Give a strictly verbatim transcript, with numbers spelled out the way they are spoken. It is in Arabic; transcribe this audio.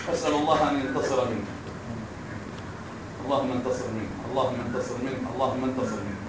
أسأل الله أن ينتصر منه. اللهم انتصر منه، اللهم انتصر منه، اللهم انتصر منه.